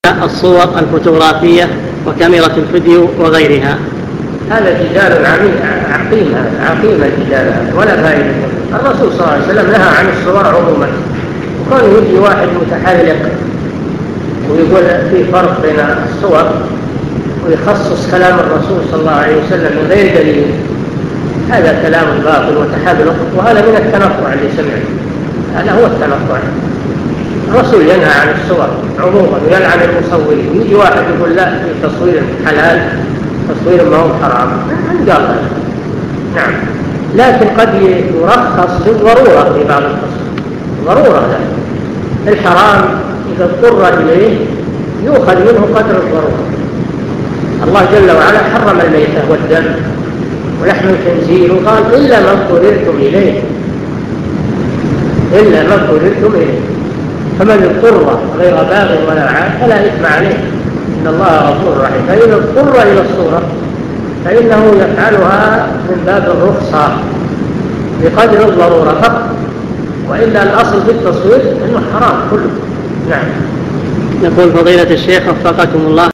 الصور الفوتوغرافية وكاميرا الفيديو وغيرها؟ هذا جدال عقيم الجدال ولا فائدة. الرسول صلى الله عليه وسلم نهى عن الصور عموما، وكان يجي واحد متحلق ويقول في فرق بين الصور ويخصص كلام الرسول صلى الله عليه وسلم من غير دليل، هذا كلام باطل وتحلق، وهذا من التنطع اللي سمعه، هذا هو التنطع. الرسول ينهى عن الصور عموما ويلعن المصورين. يجي واحد يقول لا في تصوير حلال، تصوير ما هو حرام، من قال هذا؟ نعم، لكن قد يرخص للضرورة في بعض التصوير، ضرورة لا. الحرام إذا اضطر إليه يؤخذ منه قدر الضرورة. الله جل وعلا حرم الميتة والدم ولحم الخنزير، وقال إلا ما اضطررتم إليه، إلا ما اضطررتم إليه، فمن اضطر غير باغ ولا عاد فلا إثم عليه، إن الله غفور رحيم. فإن اضطر إلى الصورة فإنه يفعلها من باب الرخصة بقدر الضرورة فقط، وإلا الأصل في التصوير إنه حرام كله. نعم. يقول فضيلة الشيخ وفقكم الله،